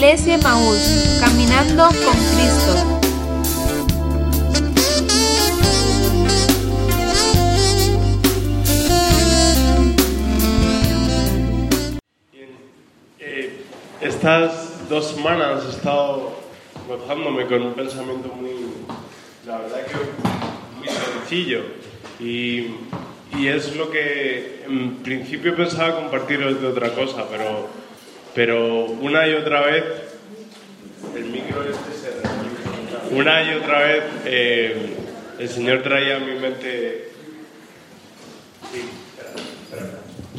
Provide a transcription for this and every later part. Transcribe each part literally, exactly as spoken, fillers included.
Iglesia Emaús, caminando con Cristo. Eh, estas dos semanas he estado gozándome con un pensamiento muy, la verdad que muy sencillo, y, y es lo que en principio pensaba compartiros de otra cosa, pero, pero una y otra vez el micro este se una y otra vez eh, el Señor traía a mi mente. Sí, espera, espera.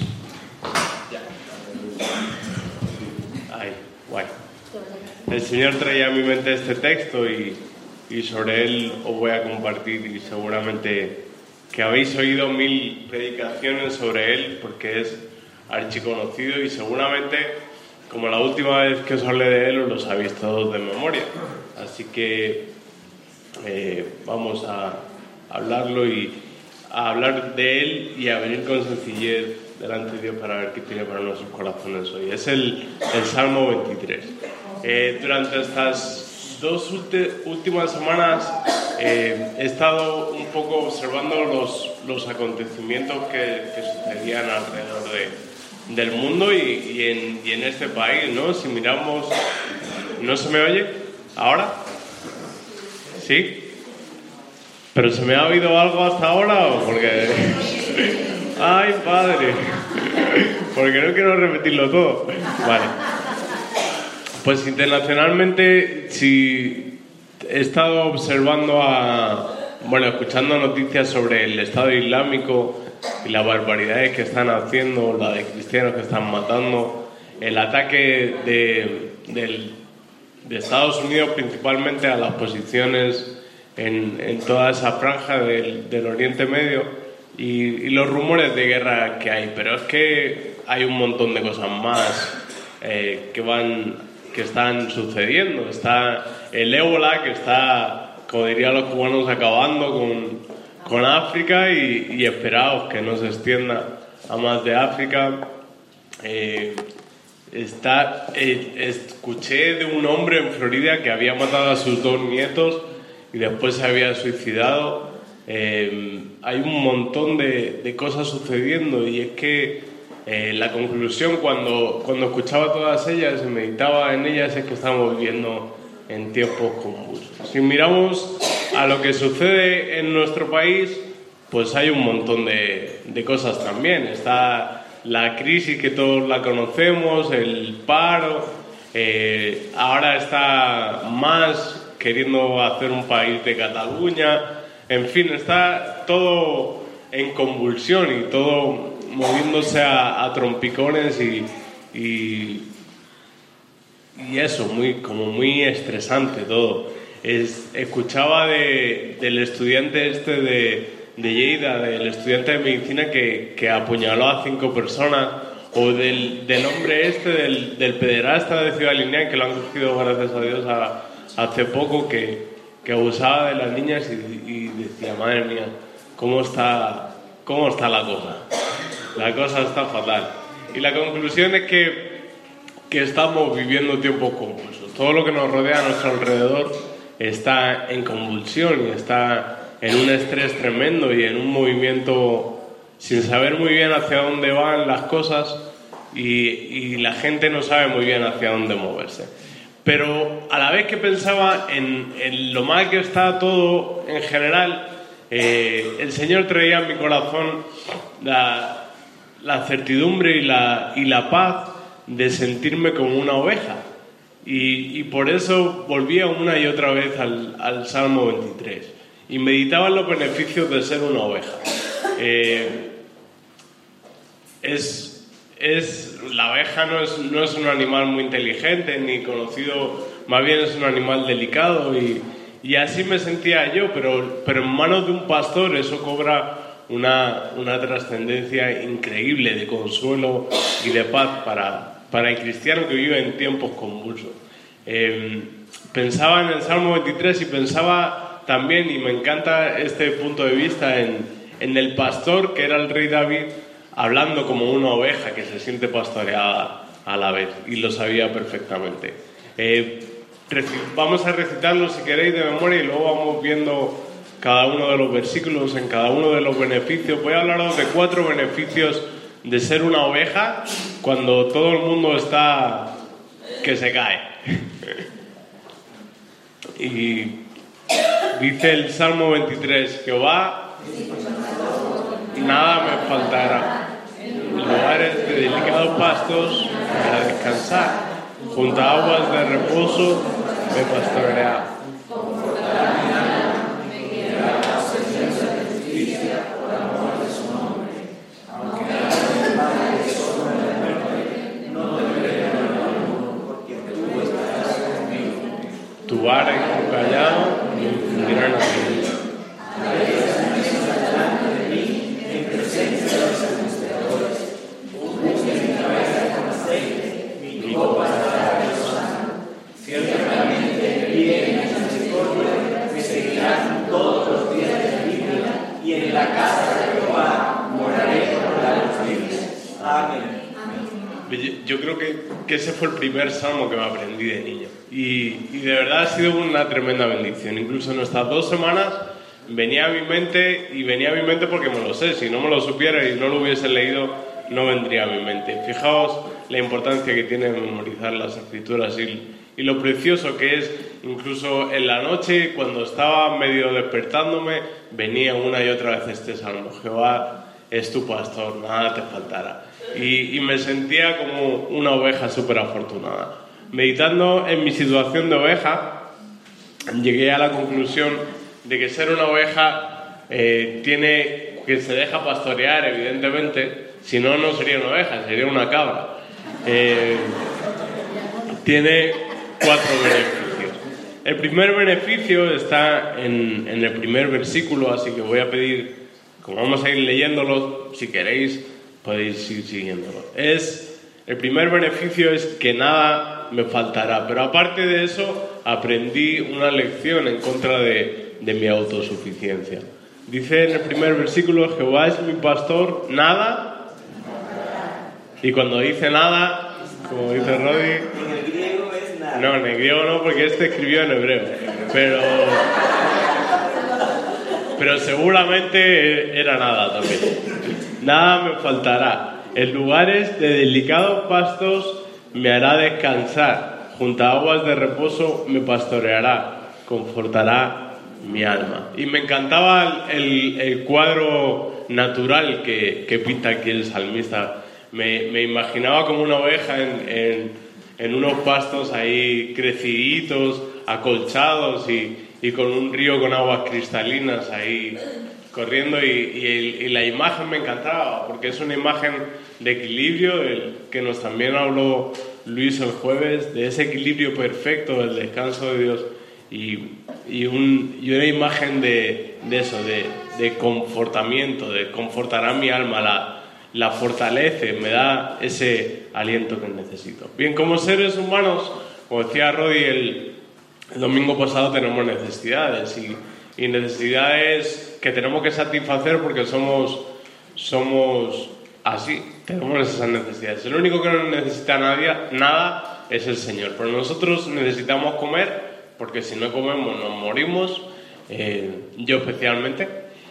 Ay, guay. El Señor traía a mi mente este texto y, y sobre él os voy a compartir, y seguramente que habéis oído mil predicaciones sobre él porque es archiconocido y seguramente, como la última vez que os hablé de él, os lo sabéis todos de memoria. Así que eh, vamos a hablarlo y a hablar de él y a venir con sencillez delante de Dios para ver qué tiene para nuestros corazones hoy. Es el, el Salmo veintitrés. Eh, durante estas dos últimas semanas eh, he estado un poco observando los, los acontecimientos que, que sucedían alrededor de, del mundo y, y, en, y en este país, ¿no? Si miramos... ¿No se me oye? ¿Ahora? ¿Sí? ¿Pero se me ha oído algo hasta ahora o porque...? ¡Ay, padre! Porque no quiero repetirlo todo. Vale. Pues internacionalmente, si he estado observando a... Bueno, escuchando noticias sobre el Estado Islámico y las barbaridades que están haciendo, la de cristianos que están matando, el ataque de, del, de Estados Unidos principalmente a las posiciones en, en toda esa franja del, del Oriente Medio y, y los rumores de guerra que hay. Pero es que hay un montón de cosas más eh, que van... que están sucediendo. Está el ébola, que está, como dirían los cubanos, acabando con, con África y, y esperaos que no se extienda a más de África. Eh, está, eh, escuché de un hombre en Florida que había matado a sus dos nietos y después se había suicidado. Eh, hay un montón de, de cosas sucediendo y es que Eh, la conclusión cuando, cuando escuchaba todas ellas y meditaba en ellas es que estamos viviendo en tiempos convulsos. Si miramos a lo que sucede en nuestro país, pues hay un montón de, de cosas también. Está la crisis que todos la conocemos, el paro, eh, ahora está más queriendo hacer un país de Cataluña, en fin, está todo en convulsión y todo moviéndose a, a trompicones y, y, y eso, muy, como muy estresante todo. Es, escuchaba de, del estudiante este de, de Lleida, del estudiante de medicina que, que apuñaló a cinco personas, o del, del hombre este, del, del pederasta de Ciudad Lineal, que lo han cogido gracias a Dios a, hace poco, que, que abusaba de las niñas y, y decía, madre mía, ¿cómo está, cómo está la cosa? La cosa está fatal. Y la conclusión es que, que estamos viviendo tiempos convulsos. Todo lo que nos rodea a nuestro alrededor está en convulsión y está en un estrés tremendo y en un movimiento sin saber muy bien hacia dónde van las cosas y, y la gente no sabe muy bien hacia dónde moverse. Pero a la vez que pensaba en, en lo mal que está todo en general, eh, el Señor traía en mi corazón la... la certidumbre y la, y la paz de sentirme como una oveja. Y, y por eso volvía una y otra vez al, al Salmo veintitrés. Y meditaba en los beneficios de ser una oveja. Eh, es, es, la oveja no es, no es un animal muy inteligente ni conocido, más bien es un animal delicado. Y, y así me sentía yo, pero, pero en manos de un pastor eso cobra Una, una trascendencia increíble de consuelo y de paz para, para el cristiano que vive en tiempos convulsos. Eh, pensaba en el Salmo veintitrés y pensaba también, y me encanta este punto de vista, en, en el pastor que era el rey David, hablando como una oveja que se siente pastoreada a la vez, y lo sabía perfectamente. Eh, vamos a recitarlo si queréis de memoria y luego vamos viendo cada uno de los versículos, en cada uno de los beneficios. Voy a hablaros de cuatro beneficios de ser una oveja cuando todo el mundo está que se cae. Y dice el Salmo veintitrés: Jehová, nada me faltará. En lugares de delicados pastos para descansar, junto a aguas de reposo me pastoreará. Tu vara y tu callado me infundirán aliento. Mi copa está rebosando. Ciertamente bien y misericordia me seguirán todos los días de mi vida, y en la casa de Jehová moraré por largos días. Amén. Yo creo que, que ese fue el primer salmo que me aprendí de niño y, y de verdad ha sido una tremenda bendición. Incluso en estas dos semanas venía a mi mente, y venía a mi mente porque me lo sé. Si no me lo supiera y no lo hubiese leído, no vendría a mi mente. Fijaos la importancia que tiene memorizar las escrituras y, y lo precioso que es. Incluso en la noche, cuando estaba medio despertándome, venía una y otra vez este salmo: Jehová es tu pastor, nada te faltará. Y, y me sentía como una oveja súper afortunada. Meditando en mi situación de oveja, llegué a la conclusión de que ser una oveja eh, tiene que se deja pastorear, evidentemente. Si no, no sería una oveja, sería una cabra. Eh, tiene cuatro beneficios. El primer beneficio está en, en el primer versículo, así que voy a pedir, como vamos a ir leyéndolo, si queréis podéis ir siguiéndolo. Es, el primer beneficio es que nada me faltará, pero aparte de eso aprendí una lección en contra de, de mi autosuficiencia. Dice en el primer versículo: Jehová es mi pastor, nada. Y cuando dice nada, como dice Rodi, en el griego es nada. No, en el griego no, porque este escribió en hebreo, pero pero seguramente era nada también. Nada me faltará. En lugares de delicados pastos me hará descansar. Junto a aguas de reposo me pastoreará. Confortará mi alma. Y me encantaba el, el cuadro natural que, que pinta aquí el salmista. Me, me imaginaba como una oveja en, en, en unos pastos ahí creciditos, acolchados y, y con un río con aguas cristalinas ahí corriendo, y, y, y la imagen me encantaba porque es una imagen de equilibrio, el que nos también habló Luis el jueves, de ese equilibrio perfecto del descanso de Dios, y, y, un, y una imagen de, de eso, de, de confortamiento, de confortará mi alma, la, la fortalece, me da ese aliento que necesito. Bien, como seres humanos, como decía Rodi el, el domingo pasado, tenemos necesidades y y necesidades que tenemos que satisfacer porque somos, somos así, tenemos esas necesidades. El único que no necesita nadie, nada es el Señor, pero nosotros necesitamos comer porque si no comemos nos morimos, eh, yo especialmente.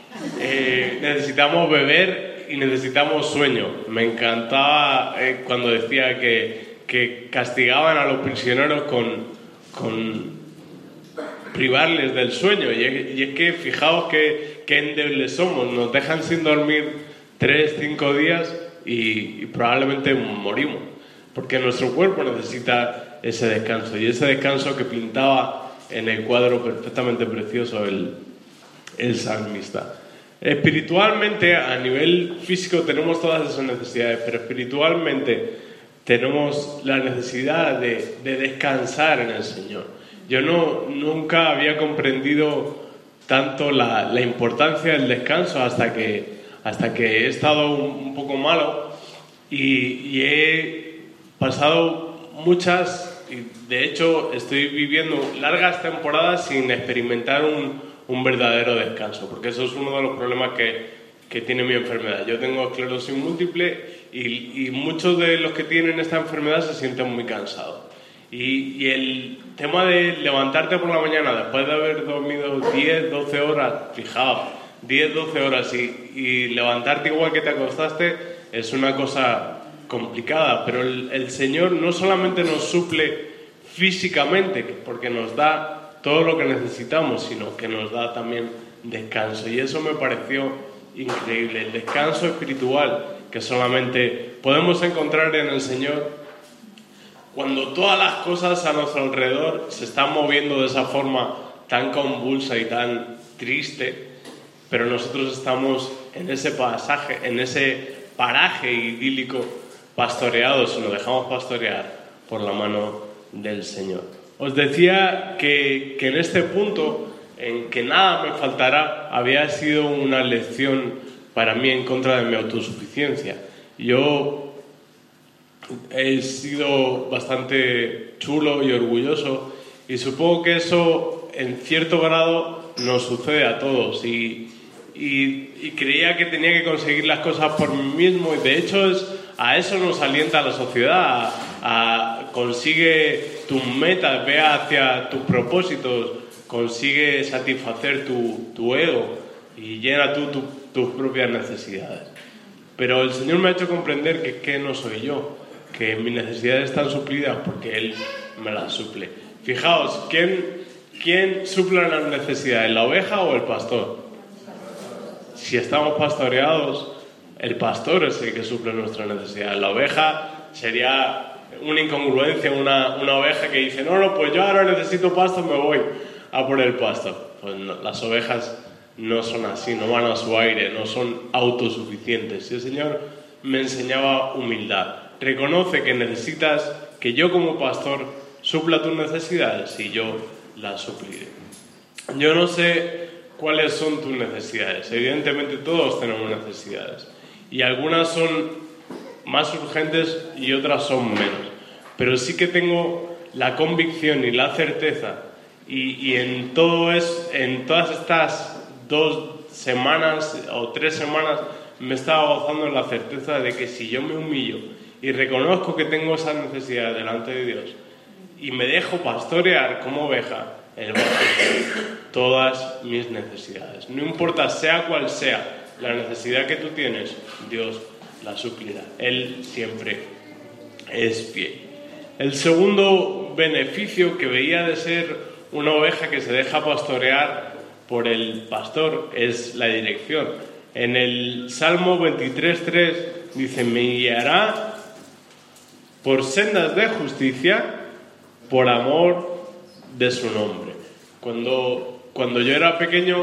Eh, necesitamos beber y necesitamos sueño. Me encantaba eh, cuando decía que, que castigaban a los prisioneros con... con privarles del sueño, y es, y es que fijaos que, que endebles somos, nos dejan sin dormir tres, cinco días y, y probablemente morimos, porque nuestro cuerpo necesita ese descanso, y ese descanso que pintaba en el cuadro perfectamente precioso el, el salmista. Espiritualmente, a nivel físico tenemos todas esas necesidades, pero espiritualmente tenemos la necesidad de, de descansar en el Señor. Yo no, nunca había comprendido tanto la, la importancia del descanso hasta que, hasta que he estado un, un poco malo y, y he pasado muchas, y de hecho estoy viviendo largas temporadas sin experimentar un, un verdadero descanso, porque eso es uno de los problemas que, que tiene mi enfermedad. Yo tengo esclerosis múltiple y, y muchos de los que tienen esta enfermedad se sienten muy cansados. Y, y el tema de levantarte por la mañana después de haber dormido diez, doce horas, fijaos, diez, doce horas y, y levantarte igual que te acostaste es una cosa complicada, pero el, el Señor no solamente nos suple físicamente, porque nos da todo lo que necesitamos, sino que nos da también descanso. Y eso me pareció increíble, el descanso espiritual que solamente podemos encontrar en el Señor cuando todas las cosas a nuestro alrededor se están moviendo de esa forma tan convulsa y tan triste, pero nosotros estamos en ese pasaje, en ese paraje idílico, pastoreados, y nos dejamos pastorear por la mano del Señor. Os decía que, que en este punto, en que nada me faltará, había sido una lección para mí en contra de mi autosuficiencia. Yo he sido bastante chulo y orgulloso, y supongo que eso en cierto grado nos sucede a todos, y, y, y creía que tenía que conseguir las cosas por mí mismo, y de hecho es, a eso nos alienta la sociedad, a, a consigue tus metas, ve hacia tus propósitos, consigue satisfacer tu, tu ego y llena tú tu, tus propias necesidades. Pero el Señor me ha hecho comprender que, que no soy yo, que mis necesidades están suplidas porque Él me las suple. Fijaos, ¿quién, quién suple las necesidades, la oveja o el pastor? Si estamos pastoreados, el pastor es el que suple nuestras necesidades. La oveja sería una incongruencia, una, una oveja que dice, no, no, pues yo ahora necesito pasto, me voy a por el pasto. Pues no, las ovejas no son así, no van a su aire, no son autosuficientes. Y el Señor me enseñaba humildad. Reconoce que necesitas que yo como pastor supla tus necesidades y yo las supliré. Yo no sé cuáles son tus necesidades. Evidentemente todos tenemos necesidades. Y algunas son más urgentes y otras son menos. Pero sí que tengo la convicción y la certeza, y, y en todo es, en todas estas dos semanas o tres semanas me estaba gozando en la certeza de que si yo me humillo y reconozco que tengo esa necesidad delante de Dios y me dejo pastorear como oveja, Él va a suplir todas mis necesidades. No importa sea cual sea la necesidad que tú tienes, Dios la suplirá. Él siempre es fiel. El segundo beneficio que veía de ser una oveja que se deja pastorear por el pastor es la dirección. En el Salmo veintitrés tres dice, me guiará por sendas de justicia por amor de su nombre. Cuando, cuando yo era pequeño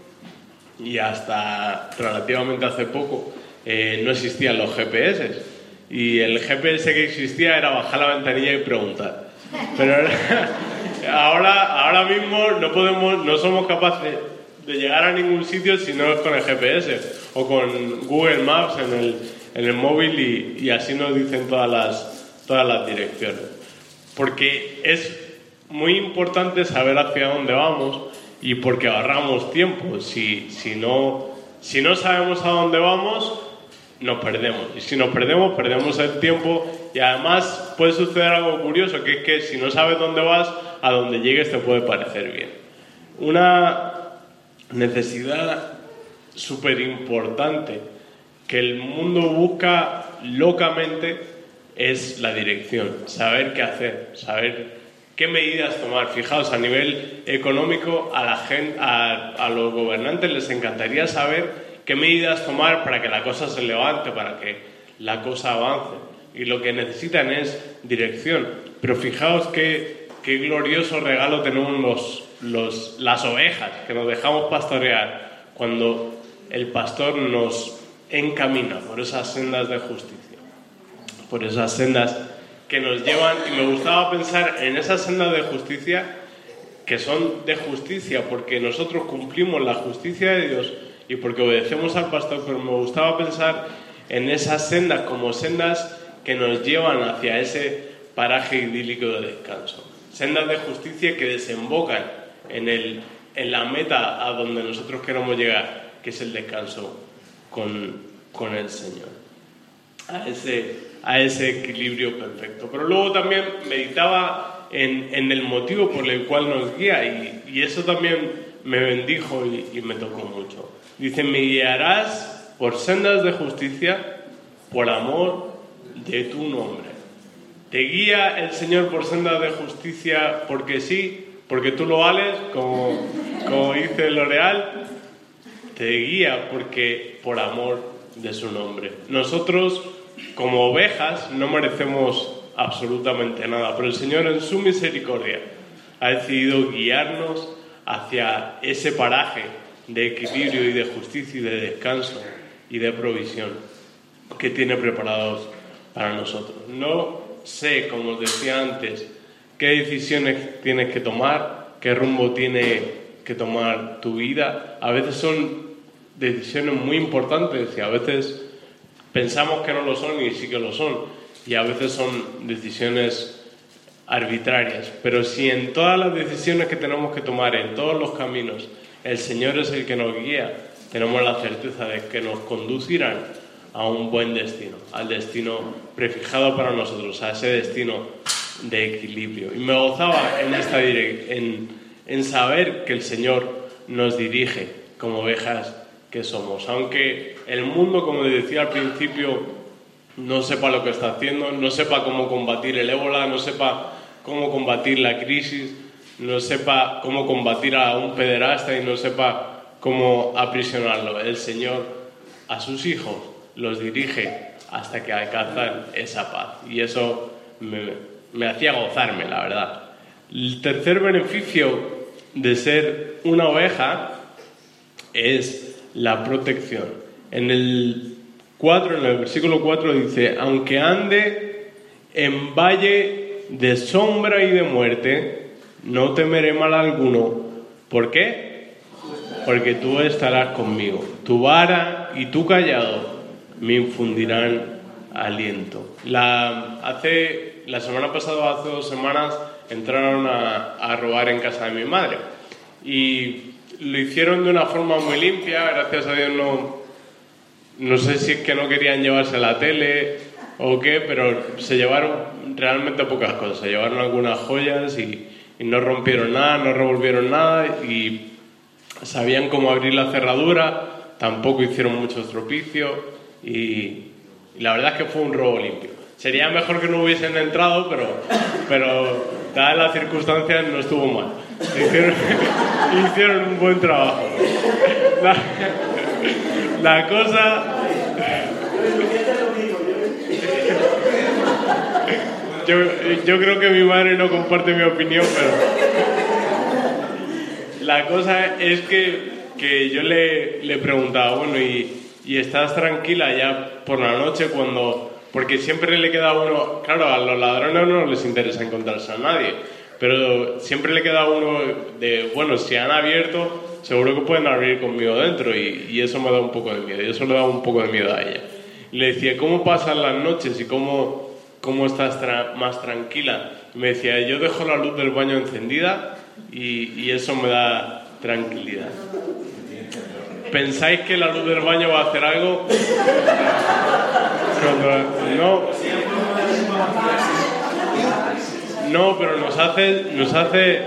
y hasta relativamente hace poco eh, no existían los G P S, y el G P S que existía era bajar la ventanilla y preguntar. Pero ahora, ahora mismo no podemos, no somos capaces de llegar a ningún sitio si no es con el G P S o con Google Maps en el, en el móvil, y, y así nos dicen todas las, todas las direcciones. Porque es muy importante saber hacia dónde vamos y porque ahorramos tiempo. Si, si, no, si no sabemos a dónde vamos, nos perdemos. Y si nos perdemos, perdemos el tiempo, y además puede suceder algo curioso, que es que si no sabes dónde vas, a donde llegues te puede parecer bien. Una necesidad súper importante que el mundo busca locamente es la dirección, saber qué hacer, saber qué medidas tomar. Fijaos, a nivel económico a, la gente, a, a los gobernantes les encantaría saber qué medidas tomar para que la cosa se levante, para que la cosa avance, y lo que necesitan es dirección. Pero fijaos qué, qué glorioso regalo tenemos los Los, las ovejas, que nos dejamos pastorear cuando el pastor nos encamina por esas sendas de justicia, por esas sendas que nos llevan. Y me gustaba pensar en esas sendas de justicia que son de justicia porque nosotros cumplimos la justicia de Dios y porque obedecemos al pastor, pero me gustaba pensar en esas sendas como sendas que nos llevan hacia ese paraje idílico de descanso, sendas de justicia que desembocan en, el, en la meta a donde nosotros queremos llegar, que es el descanso con, con el Señor, a ese, a ese equilibrio perfecto. Pero luego también meditaba en, en el motivo por el cual nos guía, y, y eso también me bendijo y, y me tocó mucho. Dice, me guiarás por sendas de justicia por amor de tu nombre. Te guía el Señor por sendas de justicia porque sí, porque tú lo vales, como, como dice L'Oreal. Te guía porque por amor de su nombre. Nosotros, como ovejas, no merecemos absolutamente nada, pero el Señor en su misericordia ha decidido guiarnos hacia ese paraje de equilibrio y de justicia y de descanso y de provisión que tiene preparados para nosotros. No sé, como os decía antes, qué decisiones tienes que tomar, qué rumbo tiene que tomar tu vida. A veces son decisiones muy importantes y a veces pensamos que no lo son y sí que lo son, y a veces son decisiones arbitrarias, pero si en todas las decisiones que tenemos que tomar, en todos los caminos, el Señor es el que nos guía, tenemos la certeza de que nos conducirán a un buen destino, al destino prefijado para nosotros, a ese destino de equilibrio. Y me gozaba en esta direc- en, en saber que el Señor nos dirige como ovejas que somos, aunque el mundo, como decía al principio, no sepa lo que está haciendo, no sepa cómo combatir el ébola, no sepa cómo combatir la crisis, no sepa cómo combatir a un pederasta y no sepa cómo aprisionarlo. El Señor a sus hijos los dirige hasta que alcanzan esa paz, y eso me, me hacía gozarme, la verdad. El tercer beneficio de ser una oveja es la protección. En el cuatro, en el versículo cuatro dice, aunque ande en valle de sombra y de muerte, no temeré mal alguno. ¿Por qué? Porque tú estarás conmigo. Tu vara y tu callado me infundirán aliento. La, hace, la semana pasada, hace dos semanas, entraron a, a robar en casa de mi madre. Y lo hicieron de una forma muy limpia, gracias a Dios no, no sé si es que no querían llevarse la tele o qué, pero se llevaron realmente pocas cosas, se llevaron algunas joyas y, y no rompieron nada, no revolvieron nada y sabían cómo abrir la cerradura, tampoco hicieron mucho estropicio y, y la verdad es que fue un robo limpio. Sería mejor que no hubiesen entrado, pero, pero dadas las circunstancias no estuvo mal. Hicieron, hicieron un buen trabajo. La, la cosa... Yo, yo creo que mi madre no comparte mi opinión, pero... La cosa es que, que yo le, le preguntaba, bueno, ¿y, ¿y estás tranquila ya por la noche cuando...? Porque siempre le queda a uno... Claro, a los ladrones no les interesa encontrarse a nadie, pero siempre le queda a uno de, bueno, si han abierto, seguro que pueden abrir conmigo dentro, y, y eso me da un poco de miedo, y eso le da un poco de miedo a ella. Y le decía, ¿cómo pasan las noches y cómo, cómo estás tra- más tranquila? Y me decía, yo dejo la luz del baño encendida y, y eso me da tranquilidad. ¿Pensáis que la luz del baño va a hacer algo? No, no, pero nos hace, nos hace,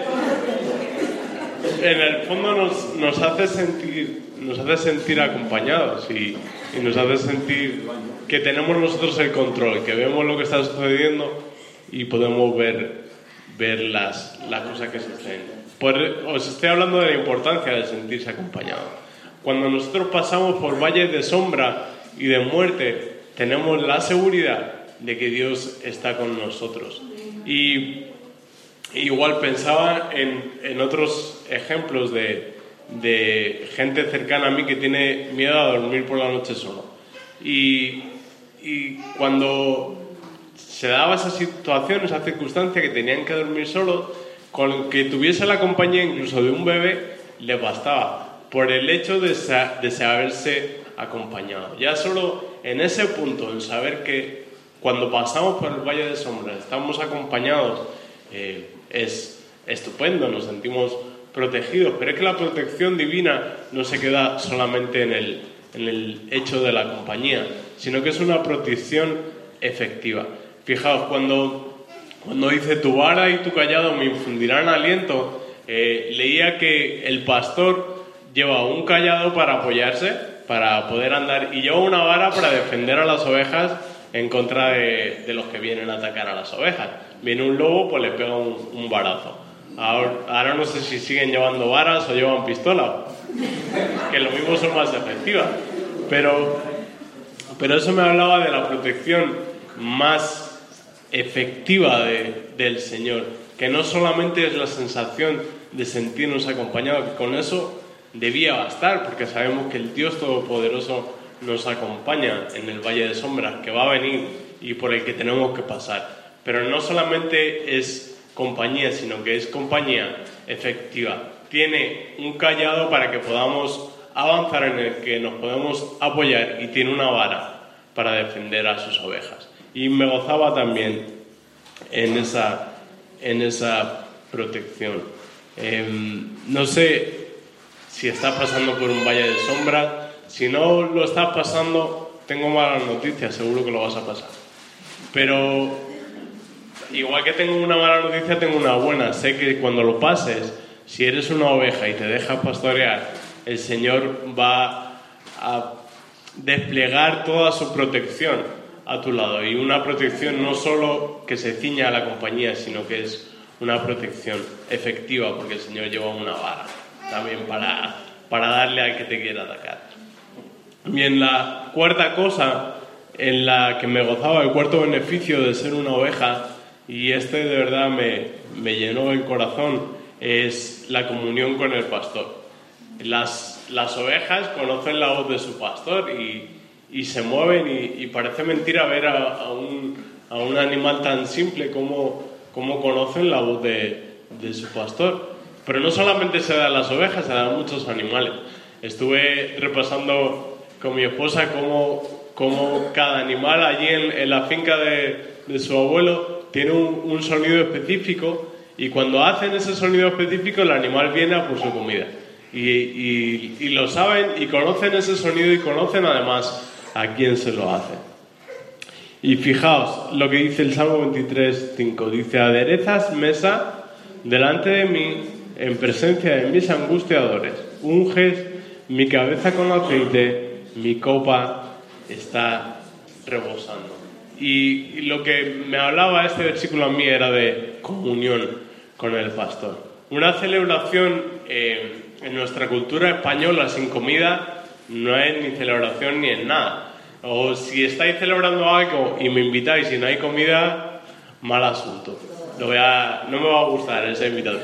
en el fondo nos, nos hace sentir, nos hace sentir acompañados y, y nos hace sentir que tenemos nosotros el control, que vemos lo que está sucediendo y podemos ver, ver las, las cosas que suceden. Por, os estoy hablando de la importancia de sentirse acompañado. Cuando nosotros pasamos por valles de sombra y de muerte, tenemos la seguridad de que Dios está con nosotros. Y igual pensaba en, en otros ejemplos de, de gente cercana a mí que tiene miedo a dormir por la noche solo. Y, y cuando se daba esa situación, esa circunstancia que tenían que dormir solos, con que tuviese la compañía incluso de un bebé, les bastaba, por el hecho de, sa- de saberse acompañado. Ya solo en ese punto, en saber que cuando pasamos por el valle de sombra estamos acompañados, eh, es estupendo, nos sentimos protegidos, pero es que la protección divina no se queda solamente en el, en el hecho de la compañía, sino que es una protección efectiva. Fijaos, cuando cuando dice tu vara y tu callado me infundirán aliento, eh, leía que el pastor lleva un callado para apoyarse, para poder andar, y lleva una vara para defender a las ovejas en contra de, de los que vienen a atacar a las ovejas. Viene un lobo, pues le pega un, un varazo. Ahora, ahora no sé si siguen llevando varas o llevan pistola, que lo mismo son más efectivas. Pero, pero eso me hablaba de la protección más efectiva de, del Señor, que no solamente es la sensación de sentirnos acompañados, que con eso debía bastar, porque sabemos que el Dios Todopoderoso nos acompaña en el valle de sombras, que va a venir y por el que tenemos que pasar. Pero no solamente es compañía, sino que es compañía efectiva. Tiene un callado para que podamos avanzar, en el que nos podemos apoyar, y tiene una vara para defender a sus ovejas. Y me gozaba también en esa, en esa protección. Eh, no sé si estás pasando por un valle de sombras. Si no lo estás pasando, tengo malas noticias, seguro que lo vas a pasar. Pero igual que tengo una mala noticia, tengo una buena. Sé que cuando lo pases, si eres una oveja y te dejas pastorear, el Señor va a desplegar toda su protección a tu lado. Y una protección no solo que se ciña a la compañía, sino que es una protección efectiva, porque el Señor lleva una vara también para, para darle al que te quiera atacar. Bien, la cuarta cosa en la que me gozaba, el cuarto beneficio de ser una oveja, y este de verdad me, me llenó el corazón, es la comunión con el pastor. Las, las ovejas conocen la voz de su pastor y, y se mueven, y, y parece mentira ver a, a, un, a un animal tan simple como, como conocen la voz de, de su pastor. Pero no solamente se da a las ovejas, se da a muchos animales. Estuve repasando con mi esposa cómo, cómo cada animal allí en, en la finca de, de su abuelo tiene un, un sonido específico, y cuando hacen ese sonido específico el animal viene a por su comida. Y, y, y lo saben y conocen ese sonido, y conocen además a quién se lo hace. Y fijaos lo que dice el Salmo veintitrés, cinco. Dice: aderezas mesa delante de mí en presencia de mis angustiadores, unges mi cabeza con aceite, mi copa está rebosando. Y, y lo que me hablaba este versículo a mí era de comunión con el pastor. Una celebración eh, en nuestra cultura española sin comida no es ni celebración ni es nada. O si estáis celebrando algo y me invitáis y no hay comida, mal asunto. Lo voy a, no me va a gustar esa invitación.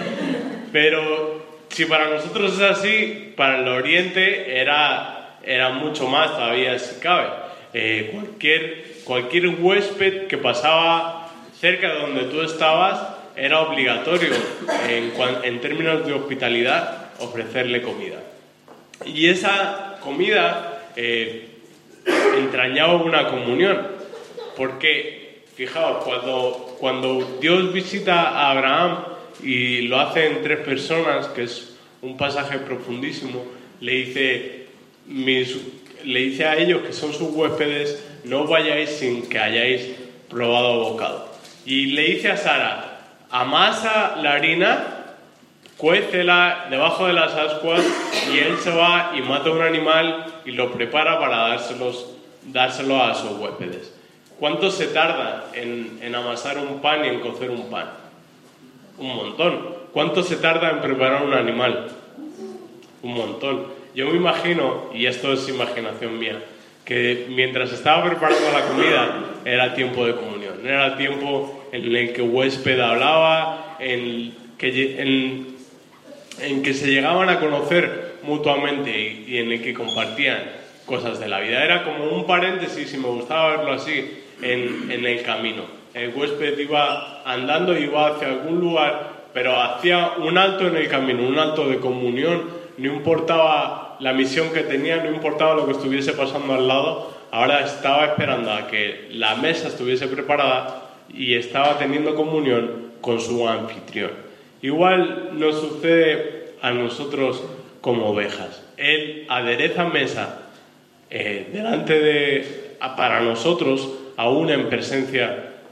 Pero si para nosotros es así, para el Oriente era, era mucho más todavía, si cabe. Eh, cualquier, cualquier huésped que pasaba cerca de donde tú estabas era obligatorio, en, en términos de hospitalidad, ofrecerle comida. Y esa comida eh, entrañaba una comunión, porque, fijaos, cuando, cuando Dios visita a Abraham y lo hace en tres personas, que es un pasaje profundísimo, le dice, mis, le dice a ellos que son sus huéspedes: no vayáis sin que hayáis probado bocado. Y le dice a Sara: amasa la harina, cuécela debajo de las ascuas, y él se va y mata un animal y lo prepara para dárselos, dárselo a sus huéspedes. ¿Cuánto se tarda en, en amasar un pan y en cocer un pan? Un montón. ¿Cuánto se tarda en preparar un animal? Un montón. Yo me imagino, y esto es imaginación mía, que mientras estaba preparando la comida era tiempo de comunión. Era tiempo en el que el huésped hablaba, en que, en, en que se llegaban a conocer mutuamente y, y en el que compartían cosas de la vida. Era como un paréntesis, y me gustaba verlo así, en, en el camino. El huésped iba andando, iba hacia algún lugar, pero hacía un alto en el camino, un alto de comunión. No importaba la misión que tenía, no importaba lo que estuviese pasando al lado, ahora estaba esperando a que la mesa estuviese preparada y estaba teniendo comunión con su anfitrión. Igual nos sucede a nosotros como ovejas. Él adereza mesa eh, delante de, para nosotros, aún en presencia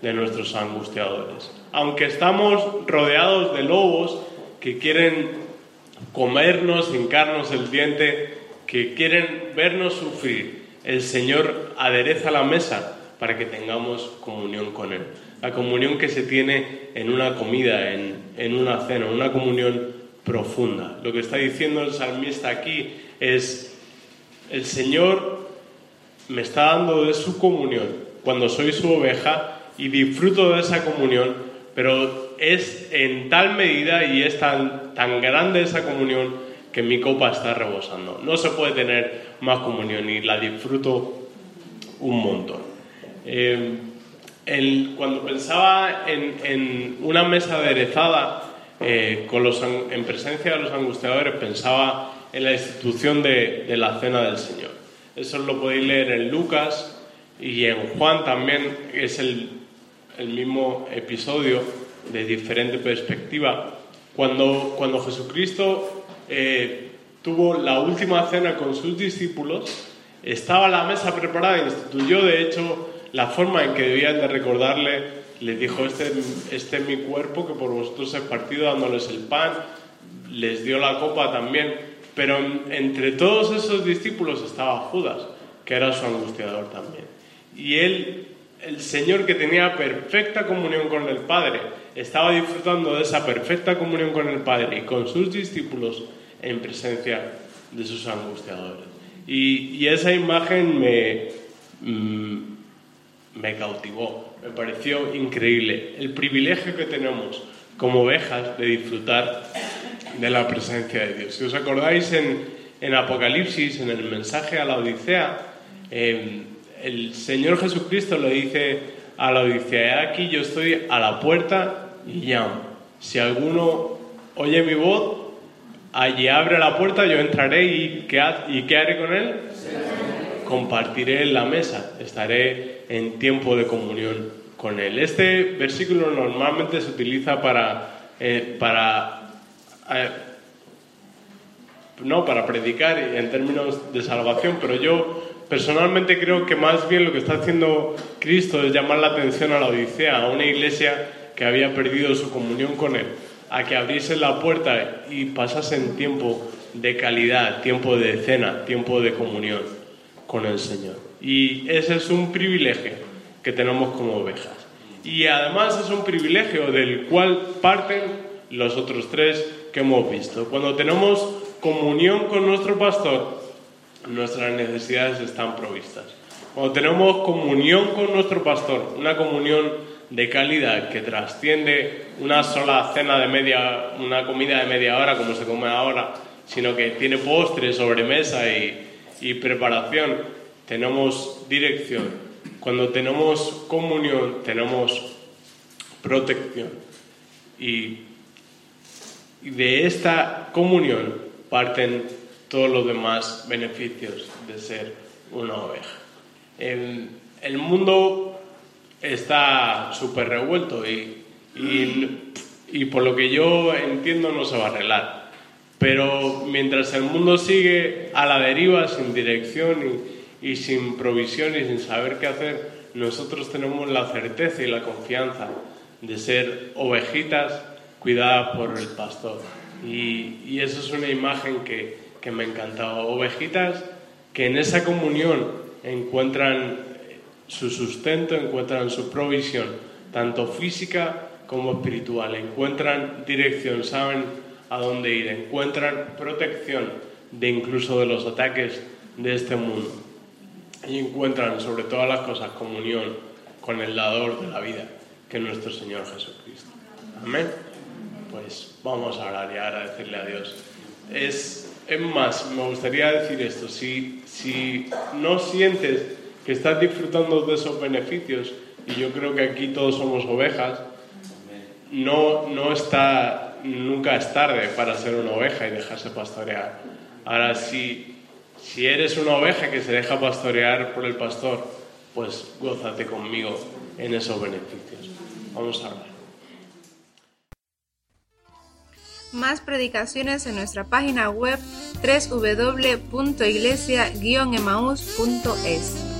de nuestros angustiadores. Aunque estamos rodeados de lobos que quieren comernos, hincarnos el diente, que quieren vernos sufrir, el Señor adereza la mesa para que tengamos comunión con Él. La comunión que se tiene en una comida, en, en una cena, una comunión profunda. Lo que está diciendo el salmista aquí es: el Señor me está dando de su comunión cuando soy su oveja y disfruto de esa comunión, pero es en tal medida y es tan, tan grande esa comunión que mi copa está rebosando. No se puede tener más comunión y la disfruto un montón. Eh, el, cuando pensaba en, en una mesa aderezada eh, con los, en presencia de los angustiadores, pensaba en la institución de, de la Cena del Señor. Eso lo podéis leer en Lucas y en Juan también, es el, el mismo episodio de diferente perspectiva. Cuando, cuando Jesucristo eh, tuvo la última cena con sus discípulos, estaba la mesa preparada, instituyó de hecho la forma en que debían de recordarle, les dijo: este, este es mi cuerpo que por vosotros es partido, dándoles el pan, les dio la copa también. Pero entre todos esos discípulos estaba Judas, que era su angustiador también. Y él, el Señor, que tenía perfecta comunión con el Padre, estaba disfrutando de esa perfecta comunión con el Padre y con sus discípulos en presencia de sus angustiadores. Y, y esa imagen me, mmm, me cautivó, me pareció increíble. El privilegio que tenemos como ovejas de disfrutar de la presencia de Dios. Si os acordáis, en, en Apocalipsis, en el mensaje a la Odisea, eh, el Señor Jesucristo le dice a la Odisea: aquí yo estoy a la puerta y llamo. Si alguno oye mi voz, allí abre la puerta, yo entraré y ¿qué, ha, y ¿qué haré con él? Compartiré en la mesa, estaré en tiempo de comunión con él. Este versículo normalmente se utiliza para, eh, para Eh, no para predicar en términos de salvación, pero yo personalmente creo que más bien lo que está haciendo Cristo es llamar la atención a la Odisea, a una iglesia que había perdido su comunión con Él, a que abriesen la puerta y pasasen tiempo de calidad, tiempo de cena, tiempo de comunión con el Señor. Y ese es un privilegio que tenemos como ovejas. Y además es un privilegio del cual parten los otros tres que hemos visto. Cuando tenemos comunión con nuestro pastor, nuestras necesidades están provistas. Cuando tenemos comunión con nuestro pastor, una comunión de calidad que trasciende una sola cena de media, una comida de media hora como se come ahora, sino que tiene postre, sobremesa y, y preparación, tenemos dirección. Cuando tenemos comunión, tenemos protección. Y Y de esta comunión parten todos los demás beneficios de ser una oveja. El, el mundo está súper revuelto y, y, y por lo que yo entiendo no se va a arreglar. Pero mientras el mundo sigue a la deriva, sin dirección y, y sin provisión y sin saber qué hacer, nosotros tenemos la certeza y la confianza de ser ovejitas cuidada por el pastor. Y, y eso es una imagen que, que me encantaba. Ovejitas que en esa comunión encuentran su sustento, encuentran su provisión, tanto física como espiritual. Encuentran dirección, saben a dónde ir, encuentran protección de incluso de los ataques de este mundo. Y encuentran sobre todas las cosas comunión con el dador de la vida, que es nuestro Señor Jesucristo. Amén. Pues vamos a orar y a agradecerle a Dios. Es, es más, me gustaría decir esto: si, si no sientes que estás disfrutando de esos beneficios, y yo creo que aquí todos somos ovejas, no, no está, nunca es tarde para ser una oveja y dejarse pastorear. Ahora, si, si eres una oveja que se deja pastorear por el pastor, pues gózate conmigo en esos beneficios. Vamos a orar. Más predicaciones en nuestra página web doble u doble u doble u punto iglesia guion emaús punto es.